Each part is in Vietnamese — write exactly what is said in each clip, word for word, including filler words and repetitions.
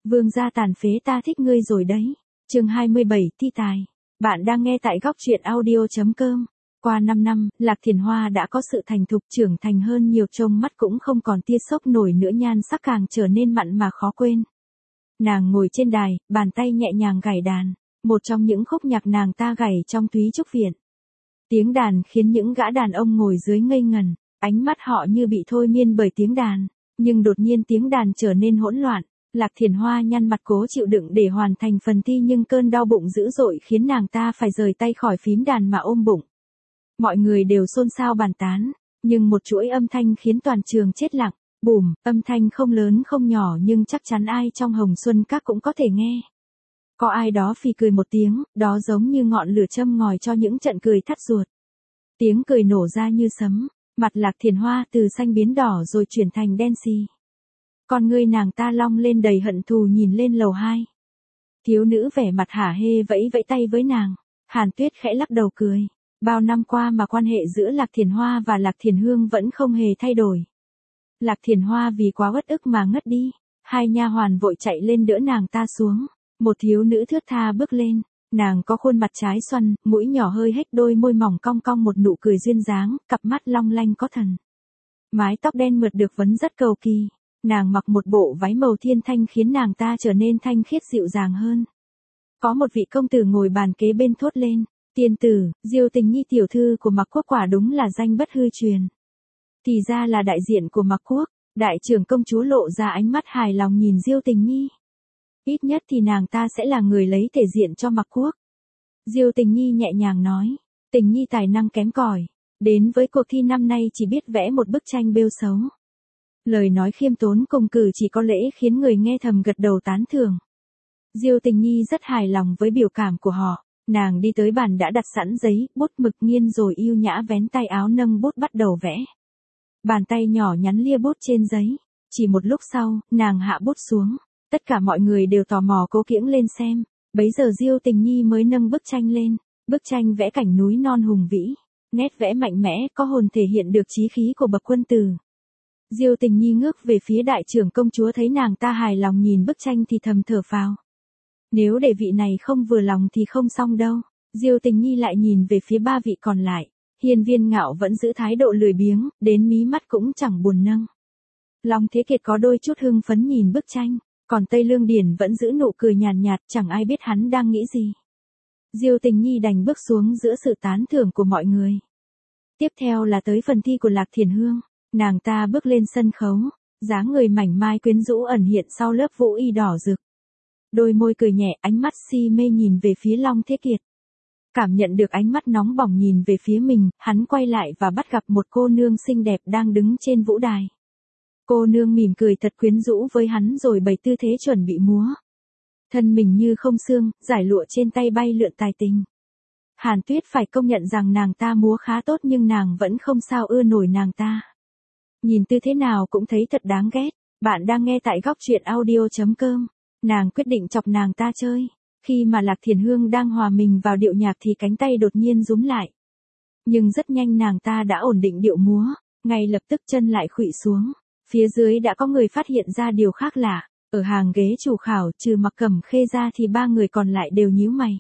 Vương gia tàn phế ta thích ngươi rồi đấy. Chương hai mươi bảy Thi tài. Bạn đang nghe tại góc truyện audio chấm com. Qua năm năm, Lạc Thiền Hoa đã có sự thành thục trưởng thành hơn nhiều, trông mắt cũng không còn tia sốc nổi nữa, nhan sắc càng trở nên mặn mà khó quên. Nàng ngồi trên đài, bàn tay nhẹ nhàng gảy đàn, một trong những khúc nhạc nàng ta gảy trong Túy Trúc Viện. Tiếng đàn khiến những gã đàn ông ngồi dưới ngây ngần, ánh mắt họ như bị thôi miên bởi tiếng đàn, nhưng đột nhiên tiếng đàn trở nên hỗn loạn. Lạc Thiền Hoa nhăn mặt cố chịu đựng để hoàn thành phần thi, nhưng cơn đau bụng dữ dội khiến nàng ta phải rời tay khỏi phím đàn mà ôm bụng. Mọi người đều xôn xao bàn tán, nhưng một chuỗi âm thanh khiến toàn trường chết lặng. Bùm, âm thanh không lớn không nhỏ nhưng chắc chắn ai trong Hồng Xuân Các cũng có thể nghe. Có ai đó phì cười một tiếng, đó giống như ngọn lửa châm ngòi cho những trận cười thắt ruột. Tiếng cười nổ ra như sấm, mặt Lạc Thiền Hoa từ xanh biến đỏ rồi chuyển thành đen xì. Con ngươi nàng ta long lên đầy hận thù nhìn lên lầu hai. Thiếu nữ vẻ mặt hả hê vẫy vẫy tay với nàng. Hàn Tuyết khẽ lắc đầu cười. Bao năm qua mà quan hệ giữa Lạc Thiền Hoa và Lạc Thiền Hương vẫn không hề thay đổi. Lạc Thiền Hoa vì quá uất ức mà ngất đi. Hai nha hoàn vội chạy lên đỡ nàng ta xuống. Một thiếu nữ thướt tha bước lên. Nàng có khuôn mặt trái xoăn, mũi nhỏ hơi hếch, đôi môi mỏng cong cong một nụ cười duyên dáng, cặp mắt long lanh có thần. Mái tóc đen mượt được vấn rất cầu kỳ. Nàng mặc một bộ váy màu thiên thanh khiến nàng ta trở nên thanh khiết dịu dàng hơn. Có một vị công tử ngồi bàn kế bên thốt lên, tiên tử, Diêu Tình Nhi tiểu thư của Mạc Quốc quả đúng là danh bất hư truyền. Thì ra là đại diện của Mạc Quốc. Đại trưởng công chúa lộ ra ánh mắt hài lòng nhìn Diêu Tình Nhi. Ít nhất thì nàng ta sẽ là người lấy thể diện cho Mạc Quốc. Diêu Tình Nhi nhẹ nhàng nói, Tình Nhi tài năng kém cỏi, đến với cuộc thi năm nay chỉ biết vẽ một bức tranh bêu xấu. Lời nói khiêm tốn cùng cử chỉ có lễ khiến người nghe thầm gật đầu tán thưởng. Diêu Tình Nhi rất hài lòng với biểu cảm của họ. Nàng đi tới bàn đã đặt sẵn giấy, bút mực nghiên rồi yêu nhã vén tay áo nâng bút bắt đầu vẽ. Bàn tay nhỏ nhắn lia bút trên giấy. Chỉ một lúc sau, nàng hạ bút xuống. Tất cả mọi người đều tò mò cố kiễng lên xem. Bấy giờ Diêu Tình Nhi mới nâng bức tranh lên. Bức tranh vẽ cảnh núi non hùng vĩ. Nét vẽ mạnh mẽ, có hồn, thể hiện được chí khí của bậc quân tử. Diêu Tình Nhi ngước về phía đại trưởng công chúa, thấy nàng ta hài lòng nhìn bức tranh thì thầm thở phào. Nếu để vị này không vừa lòng thì không xong đâu. Diêu Tình Nhi lại nhìn về phía ba vị còn lại. Hiên Viên Ngạo vẫn giữ thái độ lười biếng, đến mí mắt cũng chẳng buồn nâng. Long Thế Kiệt có đôi chút hưng phấn nhìn bức tranh, còn Tây Lương Điển vẫn giữ nụ cười nhàn nhạt, chẳng ai biết hắn đang nghĩ gì. Diêu Tình Nhi đành bước xuống giữa sự tán thưởng của mọi người. Tiếp theo là tới phần thi của Lạc Thiền Hương. Nàng ta bước lên sân khấu, dáng người mảnh mai quyến rũ ẩn hiện sau lớp vũ y đỏ rực. Đôi môi cười nhẹ, ánh mắt si mê nhìn về phía Long Thế Kiệt. Cảm nhận được ánh mắt nóng bỏng nhìn về phía mình, hắn quay lại và bắt gặp một cô nương xinh đẹp đang đứng trên vũ đài. Cô nương mỉm cười thật quyến rũ với hắn rồi bày tư thế chuẩn bị múa. Thân mình như không xương, giải lụa trên tay bay lượn tài tình. Hàn Tuyết phải công nhận rằng nàng ta múa khá tốt, nhưng nàng vẫn không sao ưa nổi nàng ta. Nhìn tư thế nào cũng thấy thật đáng ghét. Bạn đang nghe tại góc truyện audio chấm com. Nàng quyết định chọc nàng ta chơi. Khi mà Lạc Thiền Hương đang hòa mình vào điệu nhạc thì cánh tay đột nhiên rúm lại. Nhưng rất nhanh nàng ta đã ổn định điệu múa, ngay lập tức chân lại khuỵu xuống. Phía dưới đã có người phát hiện ra điều khác lạ. Ở hàng ghế chủ khảo, trừ Mặc Cẩm Khê ra thì ba người còn lại đều nhíu mày.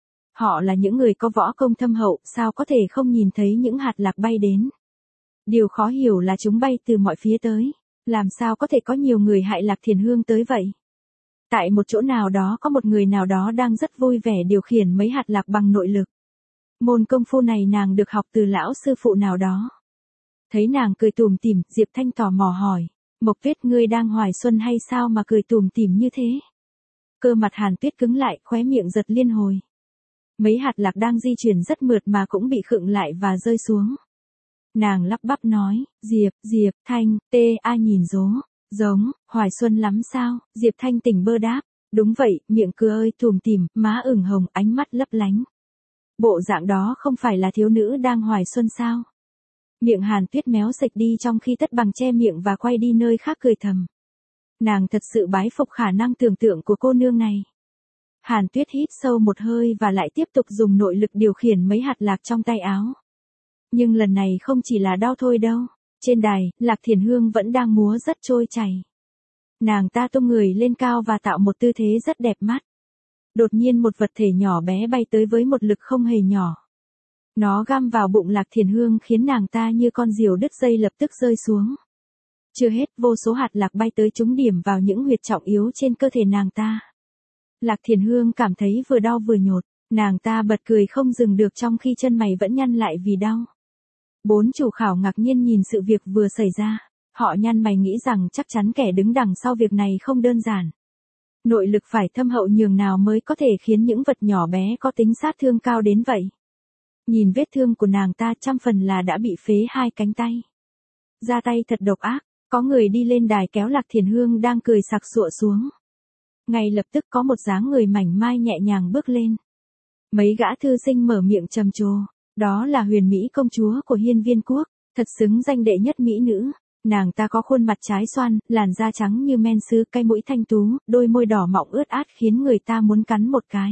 Họ là những người có võ công thâm hậu, sao có thể không nhìn thấy những hạt lạc bay đến. Điều khó hiểu là chúng bay từ mọi phía tới. Làm sao có thể có nhiều người hại Lạc Thiền Hương tới vậy? Tại một chỗ nào đó có một người nào đó đang rất vui vẻ điều khiển mấy hạt lạc bằng nội lực. Môn công phu này nàng được học từ lão sư phụ nào đó. Thấy nàng cười tủm tỉm, Diệp Thanh tò mò hỏi, Mộc Tuyết, ngươi đang hoài xuân hay sao mà cười tủm tỉm như thế? Cơ mặt Hàn Tuyết cứng lại, khóe miệng giật liên hồi. Mấy hạt lạc đang di chuyển rất mượt mà cũng bị khựng lại và rơi xuống. Nàng lắp bắp nói, Diệp, Diệp Thanh, tê a nhìn dố, giống, hoài xuân lắm sao? Diệp Thanh tỉnh bơ đáp, đúng vậy, miệng cười ơi tủm tỉm, má ửng hồng, ánh mắt lấp lánh. Bộ dạng đó không phải là thiếu nữ đang hoài xuân sao? Miệng Hàn Tuyết méo sạch đi trong khi Tất Bằng che miệng và quay đi nơi khác cười thầm. Nàng thật sự bái phục khả năng tưởng tượng của cô nương này. Hàn Tuyết hít sâu một hơi và lại tiếp tục dùng nội lực điều khiển mấy hạt lạc trong tay áo. Nhưng lần này không chỉ là đau thôi đâu. Trên đài, Lạc Thiền Hương vẫn đang múa rất trôi chảy. Nàng ta tung người lên cao và tạo một tư thế rất đẹp mắt. Đột nhiên một vật thể nhỏ bé bay tới với một lực không hề nhỏ. Nó găm vào bụng Lạc Thiền Hương khiến nàng ta như con diều đứt dây lập tức rơi xuống. Chưa hết, vô số hạt lạc bay tới trúng điểm vào những huyệt trọng yếu trên cơ thể nàng ta. Lạc Thiền Hương cảm thấy vừa đau vừa nhột, nàng ta bật cười không dừng được trong khi chân mày vẫn nhăn lại vì đau. Bốn chủ khảo ngạc nhiên nhìn sự việc vừa xảy ra, họ nhăn mày nghĩ rằng chắc chắn kẻ đứng đằng sau việc này không đơn giản. Nội lực phải thâm hậu nhường nào mới có thể khiến những vật nhỏ bé có tính sát thương cao đến vậy. Nhìn vết thương của nàng ta trăm phần là đã bị phế hai cánh tay. Ra tay thật độc ác, có người đi lên đài kéo Lạc Thiền Hương đang cười sặc sụa xuống. Ngay lập tức có một dáng người mảnh mai nhẹ nhàng bước lên. Mấy gã thư sinh mở miệng trầm trồ, đó là Huyền Mỹ công chúa của Hiên Viên quốc, thật xứng danh đệ nhất mỹ nữ. Nàng ta có khuôn mặt trái xoan, làn da trắng như men sứ, cái mũi thanh tú, đôi môi đỏ mọng ướt át khiến người ta muốn cắn một cái.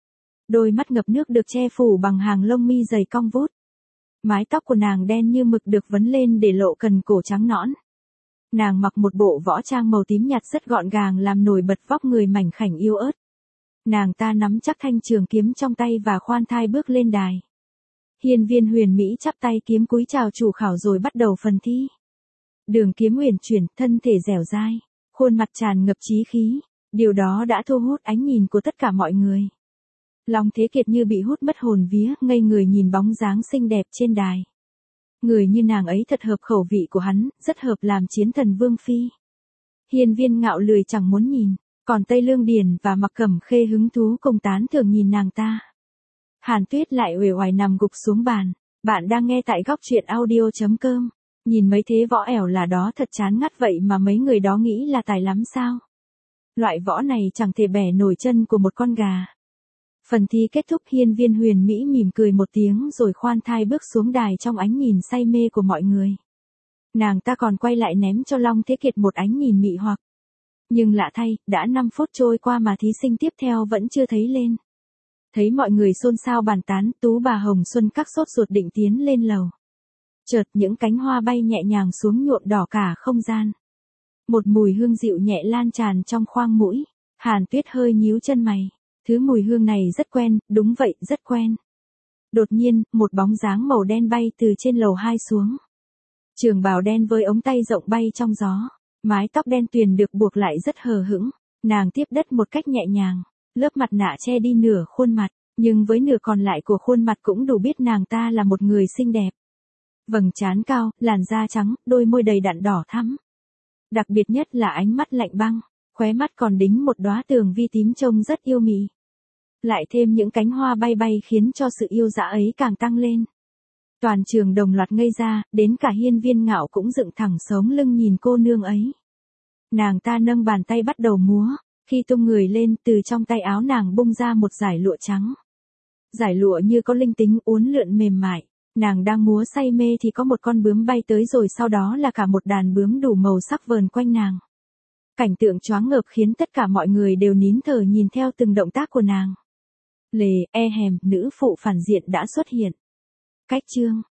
Đôi mắt ngập nước được che phủ bằng hàng lông mi dày cong vút. Mái tóc của nàng đen như mực được vấn lên để lộ cần cổ trắng nõn. Nàng mặc một bộ võ trang màu tím nhạt rất gọn gàng làm nổi bật vóc người mảnh khảnh yếu ớt. Nàng ta nắm chắc thanh trường kiếm trong tay và khoan thai bước lên đài. Hiên Viên Huyền Mỹ chắp tay kiếm cúi chào chủ khảo rồi bắt đầu phần thi. Đường kiếm uyển chuyển, thân thể dẻo dai, khuôn mặt tràn ngập chí khí, điều đó đã thu hút ánh nhìn của tất cả mọi người. Long Thế Kiệt như bị hút mất hồn vía, ngây người nhìn bóng dáng xinh đẹp trên đài. Người như nàng ấy thật hợp khẩu vị của hắn, rất hợp làm chiến thần vương phi. Hiên Viên Ngạo lười chẳng muốn nhìn, còn Tây Lương Điền và Mặc Cẩm Khê hứng thú cùng tán thưởng nhìn nàng ta. Hàn Tuyết lại uể oải nằm gục xuống bàn. Bạn đang nghe tại góc truyện audio chấm com. Nhìn mấy thế võ ẻo là đó thật chán ngắt vậy mà mấy người đó nghĩ là tài lắm sao? Loại võ này chẳng thể bẻ nổi chân của một con gà. Phần thi kết thúc, Hiên Viên Huyền Mỹ mỉm cười một tiếng rồi khoan thai bước xuống đài trong ánh nhìn say mê của mọi người. Nàng ta còn quay lại ném cho Long Thế Kiệt một ánh nhìn mị hoặc. Nhưng lạ thay, đã năm phút trôi qua mà thí sinh tiếp theo vẫn chưa thấy lên. Thấy mọi người xôn xao bàn tán, Tú bà Hồng Xuân các sốt ruột định tiến lên lầu. Chợt những cánh hoa bay nhẹ nhàng xuống nhuộm đỏ cả không gian. Một mùi hương dịu nhẹ lan tràn trong khoang mũi. Hàn Tuyết hơi nhíu chân mày. Thứ mùi hương này rất quen, đúng vậy, rất quen. Đột nhiên, một bóng dáng màu đen bay từ trên lầu hai xuống. Trường bào đen với ống tay rộng bay trong gió. Mái tóc đen tuyền được buộc lại rất hờ hững. Nàng tiếp đất một cách nhẹ nhàng. Lớp mặt nạ che đi nửa khuôn mặt, nhưng với nửa còn lại của khuôn mặt cũng đủ biết nàng ta là một người xinh đẹp. Vầng trán cao, làn da trắng, đôi môi đầy đặn đỏ thắm. Đặc biệt nhất là ánh mắt lạnh băng, khóe mắt còn đính một đóa tường vi tím trông rất yêu mị. Lại thêm những cánh hoa bay bay khiến cho sự yêu dã ấy càng tăng lên. Toàn trường đồng loạt ngây ra, đến cả Hiên Viên Ngạo cũng dựng thẳng sống lưng nhìn cô nương ấy. Nàng ta nâng bàn tay bắt đầu múa, khi tung người lên từ trong tay áo nàng bung ra một dải lụa trắng. Dải lụa như có linh tính uốn lượn mềm mại. Nàng đang múa say mê thì có một con bướm bay tới rồi sau đó là cả một đàn bướm đủ màu sắc vờn quanh nàng. Cảnh tượng choáng ngợp khiến tất cả mọi người đều nín thở nhìn theo từng động tác của nàng. Lề, e hèm, nữ phụ phản diện đã xuất hiện. Cách chương